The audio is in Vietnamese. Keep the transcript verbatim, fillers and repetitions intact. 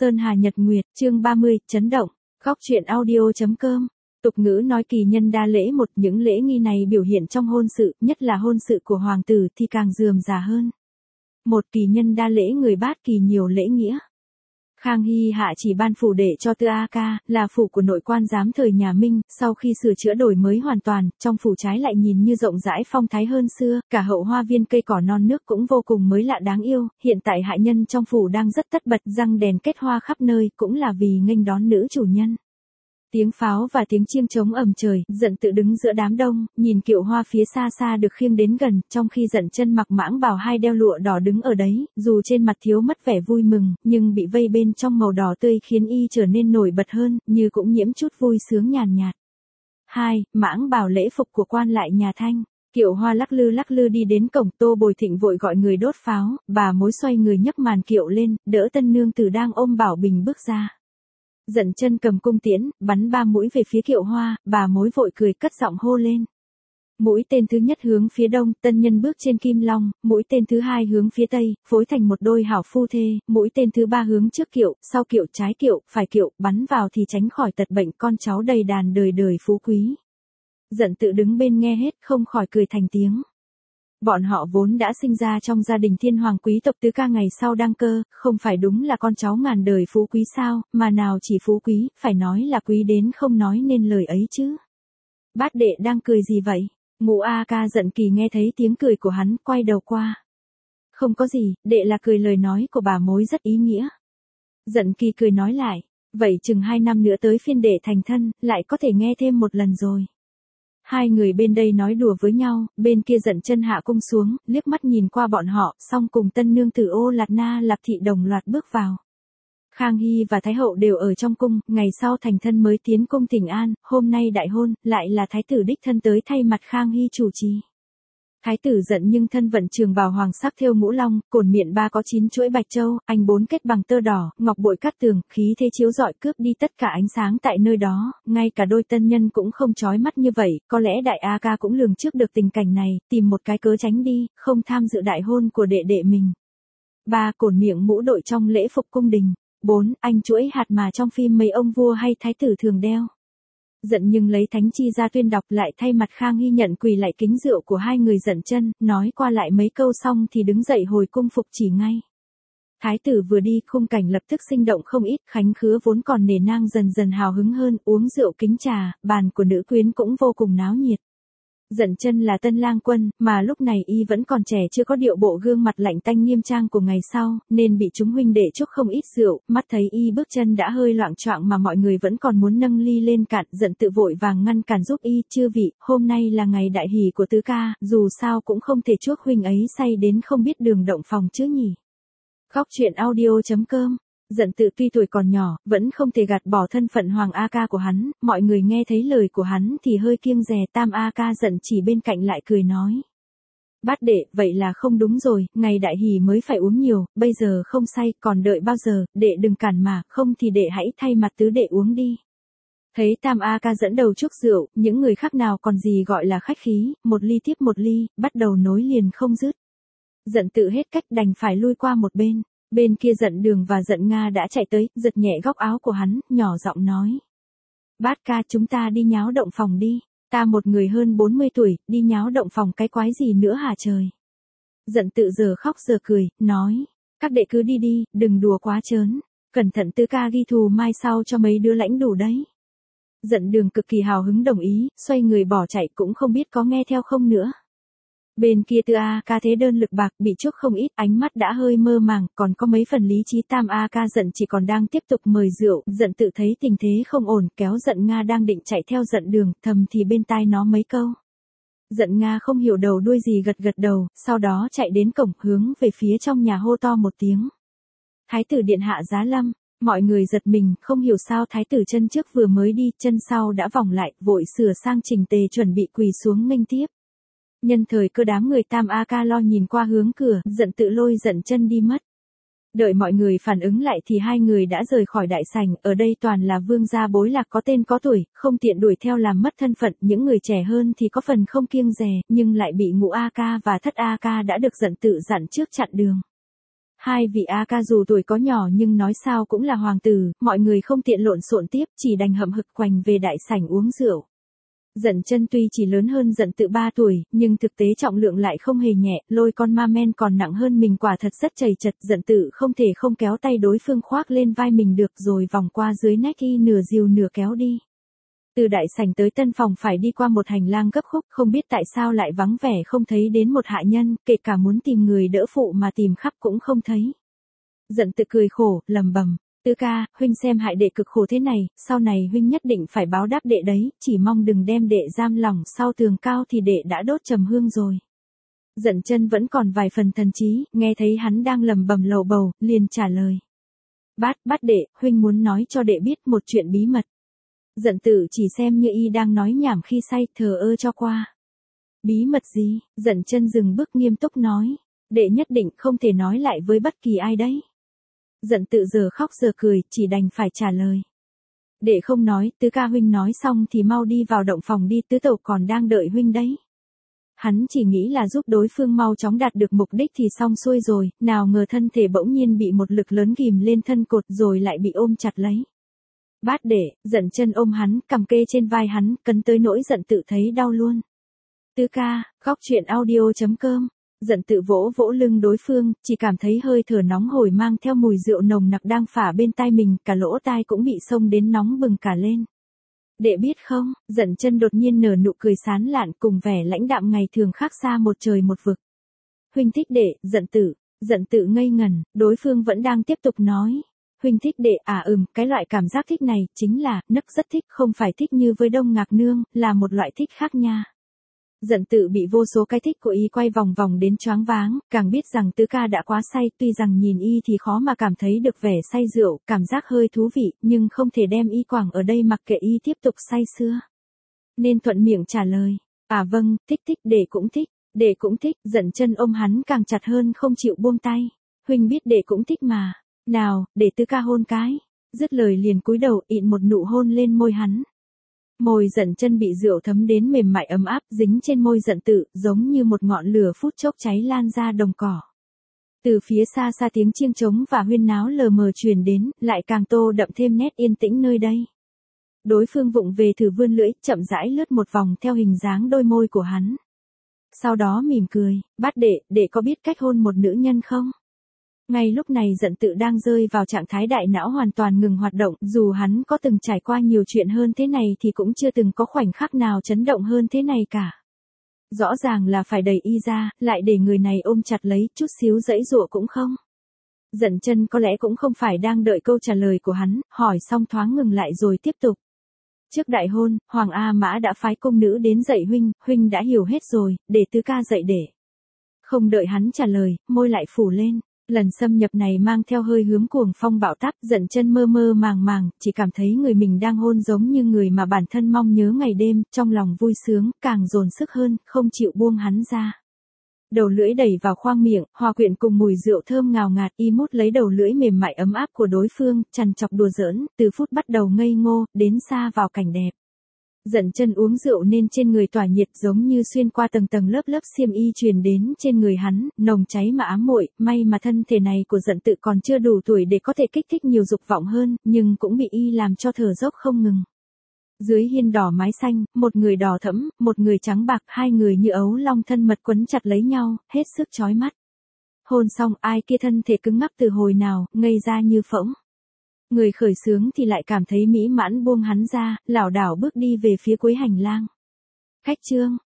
Sơn Hà Nhật Nguyệt, chương ba mươi, chấn động, góc truyện audio.com. Tục ngữ nói kỳ nhân đa lễ một, những lễ nghi này biểu hiện trong hôn sự, nhất là hôn sự của hoàng tử thì càng rườm rà hơn. Một, kỳ nhân đa lễ người bát kỳ nhiều lễ nghĩa. Khang Hy hạ chỉ ban phủ để cho Tư A Ca, là phủ của nội quan giám thời nhà Minh, sau khi sửa chữa đổi mới hoàn toàn, trong phủ trái lại nhìn như rộng rãi phong thái hơn xưa, cả hậu hoa viên cây cỏ non nước cũng vô cùng mới lạ đáng yêu, hiện tại hạ nhân trong phủ đang rất tất bật, răng đèn kết hoa khắp nơi, cũng là vì nghênh đón nữ chủ nhân. Tiếng pháo và tiếng chiêng trống ầm trời, Dận Tự đứng giữa đám đông, nhìn kiệu hoa phía xa xa được khiêng đến gần, trong khi Dận Chân mặc mãng bào hai đeo lụa đỏ đứng ở đấy, dù trên mặt thiếu mất vẻ vui mừng, nhưng bị vây bên trong màu đỏ tươi khiến y trở nên nổi bật hơn, như cũng nhiễm chút vui sướng nhàn nhạt. Hai, mãng bào lễ phục của quan lại nhà Thanh. Kiệu hoa lắc lư lắc lư đi đến cổng, Tô Bồi Thịnh vội gọi người đốt pháo, bà mối xoay người nhấc màn kiệu lên, đỡ tân nương tử đang ôm Bảo Bình bước ra. Dận Chân cầm cung tiễn, bắn ba mũi về phía kiệu hoa, bà mối vội cười cất giọng hô lên. Mũi tên thứ nhất hướng phía đông, tân nhân bước trên kim long, mũi tên thứ hai hướng phía tây, phối thành một đôi hảo phu thê, mũi tên thứ ba hướng trước kiệu, sau kiệu, trái kiệu, phải kiệu, bắn vào thì tránh khỏi tật bệnh con cháu đầy đàn đời đời phú quý. Dận Tự đứng bên nghe hết, không khỏi cười thành tiếng. Bọn họ vốn đã sinh ra trong gia đình thiên hoàng quý tộc Tứ Ca ngày sau đăng cơ, không phải đúng là con cháu ngàn đời phú quý sao, mà nào chỉ phú quý, phải nói là quý đến không nói nên lời ấy chứ. Bát đệ đang cười gì vậy? Ngũ A Ca Dận Kỳ nghe thấy tiếng cười của hắn, quay đầu qua. Không có gì, đệ là cười lời nói của bà mối rất ý nghĩa. Dận Kỳ cười nói lại, vậy chừng hai năm nữa tới phiên đệ thành thân, lại có thể nghe thêm một lần rồi. Hai người bên đây nói đùa với nhau, bên kia Dận Chân hạ cung xuống, liếc mắt nhìn qua bọn họ, xong cùng tân nương tử Ô Lạt Na Lạp Thị đồng loạt bước vào. Khang Hy và Thái hậu đều ở trong cung, ngày sau thành thân mới tiến cung thỉnh an, hôm nay đại hôn, lại là thái tử đích thân tới thay mặt Khang Hy chủ trì. Thái tử Dận nhưng thân vận trường bào hoàng sắc thêu ngũ long, cổn miệng ba có chín chuỗi bạch châu, anh bốn kết bằng tơ đỏ, ngọc bội cát tường, khí thế chiếu rọi cướp đi tất cả ánh sáng tại nơi đó, ngay cả đôi tân nhân cũng không chói mắt như vậy, có lẽ đại A Ca cũng lường trước được tình cảnh này, tìm một cái cớ tránh đi, không tham dự đại hôn của đệ đệ mình. Ba, cổn miệng mũ đội trong lễ phục cung đình. Bốn, anh chuỗi hạt mà trong phim mấy ông vua hay thái tử thường đeo. Dận nhưng lấy thánh chi ra tuyên đọc lại thay mặt Khang Hy nhận quỳ lại kính rượu của hai người Dận Chân, nói qua lại mấy câu xong thì đứng dậy hồi cung phục chỉ ngay. Thái tử vừa đi, khung cảnh lập tức sinh động không ít, khách khứa vốn còn nể nang dần dần hào hứng hơn, uống rượu kính trà, bàn của nữ quyến cũng vô cùng náo nhiệt. Dận Chân là tân lang quân, mà lúc này y vẫn còn trẻ chưa có điệu bộ gương mặt lạnh tanh nghiêm trang của ngày sau, nên bị chúng huynh đệ chúc không ít rượu, mắt thấy y bước chân đã hơi loạng choạng mà mọi người vẫn còn muốn nâng ly lên cạn, Dận Tự vội vàng ngăn cản giúp y, chư vị, hôm nay là ngày đại hỷ của Tứ Ca, dù sao cũng không thể chuốc huynh ấy say đến không biết đường động phòng chứ nhỉ. Góc truyện audio.com. Dận Tự tuy tuổi còn nhỏ, vẫn không thể gạt bỏ thân phận Hoàng A Ca của hắn, mọi người nghe thấy lời của hắn thì hơi kiêng dè, Tam A Ca Dận chỉ bên cạnh lại cười nói. Bát đệ, vậy là không đúng rồi, ngày đại hỷ mới phải uống nhiều, bây giờ không say, còn đợi bao giờ, đệ đừng cản mà, không thì đệ hãy thay mặt tứ đệ uống đi. Thấy Tam A Ca dẫn đầu chúc rượu, những người khác nào còn gì gọi là khách khí, một ly tiếp một ly, bắt đầu nối liền không dứt. Dận Tự hết cách đành phải lui qua một bên. Bên kia Dận Đường và Dận Nga đã chạy tới, giật nhẹ góc áo của hắn, nhỏ giọng nói. Bát ca, chúng ta đi nháo động phòng đi, ta một người hơn bốn mươi tuổi, đi nháo động phòng cái quái gì nữa hả trời. Dận Tự giờ khóc giờ cười, nói, các đệ cứ đi đi, đừng đùa quá trớn, cẩn thận Tứ Ca ghi thù mai sau cho mấy đứa lãnh đủ đấy. Dận Đường cực kỳ hào hứng đồng ý, xoay người bỏ chạy cũng không biết có nghe theo không nữa. Bên kia Tư A Ca thế đơn lực bạc, bị chuốc không ít, ánh mắt đã hơi mơ màng, còn có mấy phần lý trí. Tam A Ca Dận chỉ còn đang tiếp tục mời rượu, Dận Tự thấy tình thế không ổn, kéo Dận Nga đang định chạy theo Dận Đường, thầm thì bên tai nó mấy câu. Dận Nga không hiểu đầu đuôi gì gật gật đầu, sau đó chạy đến cổng, hướng về phía trong nhà hô to một tiếng. Thái tử điện hạ giá lâm. Mọi người giật mình, không hiểu sao thái tử chân trước vừa mới đi, chân sau đã vòng lại, vội sửa sang chỉnh tề chuẩn bị quỳ xuống nghênh tiếp. Nhân thời cơ đám người Tam A Ca lo nhìn qua hướng cửa, Dận Tự lôi Dận Chân đi mất. Đợi mọi người phản ứng lại thì hai người đã rời khỏi đại sảnh, ở đây toàn là vương gia bối lạc có tên có tuổi, không tiện đuổi theo làm mất thân phận, những người trẻ hơn thì có phần không kiêng dè, nhưng lại bị Ngũ A Ca và Thất A Ca đã được Dận Tự dặn trước chặn đường. Hai vị A ca dù tuổi có nhỏ nhưng nói sao cũng là hoàng tử, mọi người không tiện lộn xộn tiếp, chỉ đành hậm hực quành về đại sảnh uống rượu. Dận chân tuy chỉ lớn hơn Dận Tự ba tuổi, nhưng thực tế trọng lượng lại không hề nhẹ, lôi con ma men còn nặng hơn mình quả thật rất chầy chật. Dận Tự không thể không kéo tay đối phương khoác lên vai mình được rồi vòng qua dưới nách y nửa dìu nửa kéo đi. Từ đại sảnh tới tân phòng phải đi qua một hành lang gấp khúc, không biết tại sao lại vắng vẻ không thấy đến một hạ nhân, kể cả muốn tìm người đỡ phụ mà tìm khắp cũng không thấy. Dận Tự cười khổ, lầm bầm. Tứ ca, huynh xem hại đệ cực khổ thế này, sau này huynh nhất định phải báo đáp đệ đấy, chỉ mong đừng đem đệ giam lỏng sau tường cao thì đệ đã đốt trầm hương rồi. Dận chân vẫn còn vài phần thần trí, nghe thấy hắn đang lầm bầm lầu bầu, liền trả lời. Bát, bát đệ, huynh muốn nói cho đệ biết một chuyện bí mật. Dận Tự chỉ xem như y đang nói nhảm khi say, thờ ơ cho qua. Bí mật gì? Dận chân dừng bước nghiêm túc nói. Đệ nhất định không thể nói lại với bất kỳ ai đấy. Dận Tự giờ khóc giờ cười, chỉ đành phải trả lời. Đệ không nói, tứ ca huynh nói xong thì mau đi vào động phòng đi, tứ tẩu còn đang đợi huynh đấy. Hắn chỉ nghĩ là giúp đối phương mau chóng đạt được mục đích thì xong xuôi rồi, nào ngờ thân thể bỗng nhiên bị một lực lớn ghìm lên thân cột rồi lại bị ôm chặt lấy. Bát đệ, Dận chân ôm hắn, cầm kê trên vai hắn, cấn tới nỗi Dận Tự thấy đau luôn. Tứ ca, góc truyện audio chấm com. Dận Tự vỗ vỗ lưng đối phương, chỉ cảm thấy hơi thở nóng hổi mang theo mùi rượu nồng nặc đang phả bên tai mình, cả lỗ tai cũng bị xông đến nóng bừng cả lên. Đệ biết không, Dận chân đột nhiên nở nụ cười sán lạn cùng vẻ lãnh đạm ngày thường khác xa một trời một vực. Huynh thích đệ, Dận Tự. Dận Tự ngây ngẩn, đối phương vẫn đang tiếp tục nói. Huynh thích đệ, à ừm, cái loại cảm giác thích này, chính là, nấc rất thích, không phải thích như với Đông Ngạc Nương, là một loại thích khác nha. Dận Tự bị vô số cái thích của y quay vòng vòng đến choáng váng, càng biết rằng tứ ca đã quá say, tuy rằng nhìn y thì khó mà cảm thấy được vẻ say rượu, cảm giác hơi thú vị, nhưng không thể đem y quẳng ở đây mặc kệ y tiếp tục say sưa. Nên thuận miệng trả lời, à vâng, thích thích, đệ cũng thích, đệ cũng thích. Dận chân ôm hắn càng chặt hơn không chịu buông tay. Huynh biết đệ cũng thích mà, nào, để tứ ca hôn cái. Dứt lời liền cúi đầu ịn một nụ hôn lên môi hắn. Môi Dận chân bị rượu thấm đến mềm mại ấm áp, dính trên môi Dận Tự, giống như một ngọn lửa phút chốc cháy lan ra đồng cỏ. Từ phía xa xa tiếng chiêng trống và huyên náo lờ mờ truyền đến, lại càng tô đậm thêm nét yên tĩnh nơi đây. Đối phương vụng về thử vươn lưỡi, chậm rãi lướt một vòng theo hình dáng đôi môi của hắn. Sau đó mỉm cười, bát đệ, đệ có biết cách hôn một nữ nhân không? Ngay lúc này Dận Tự đang rơi vào trạng thái đại não hoàn toàn ngừng hoạt động, dù hắn có từng trải qua nhiều chuyện hơn thế này thì cũng chưa từng có khoảnh khắc nào chấn động hơn thế này cả. Rõ ràng là phải đẩy y ra, lại để người này ôm chặt lấy, chút xíu dãy dụa cũng không. Dận chân có lẽ cũng không phải đang đợi câu trả lời của hắn, hỏi xong thoáng ngừng lại rồi tiếp tục. Trước đại hôn, Hoàng A Mã đã phái công nữ đến dạy huynh, huynh đã hiểu hết rồi, để tứ ca dạy để. Không đợi hắn trả lời, môi lại phủ lên. Lần xâm nhập này mang theo hơi hướng cuồng phong bạo táp, Dận chân mơ mơ màng màng, chỉ cảm thấy người mình đang hôn giống như người mà bản thân mong nhớ ngày đêm, trong lòng vui sướng, càng dồn sức hơn, không chịu buông hắn ra. Đầu lưỡi đẩy vào khoang miệng, hòa quyện cùng mùi rượu thơm ngào ngạt, y mút lấy đầu lưỡi mềm mại ấm áp của đối phương, chằn chọc đùa giỡn, từ phút bắt đầu ngây ngô, đến xa vào cảnh đẹp. Dận chân uống rượu nên trên người tỏa nhiệt giống như xuyên qua tầng tầng lớp lớp xiêm y truyền đến trên người hắn, nồng cháy mà ám muội, may mà thân thể này của Dận Tự còn chưa đủ tuổi để có thể kích thích nhiều dục vọng hơn, nhưng cũng bị y làm cho thở dốc không ngừng. Dưới hiên đỏ mái xanh, một người đỏ thẫm, một người trắng bạc, hai người như ấu long thân mật quấn chặt lấy nhau, hết sức chói mắt. Hôn xong, ai kia thân thể cứng ngắc từ hồi nào, ngây ra như phỗng. Người khởi sướng thì lại cảm thấy mỹ mãn buông hắn ra, lảo đảo bước đi về phía cuối hành lang. Khách trương,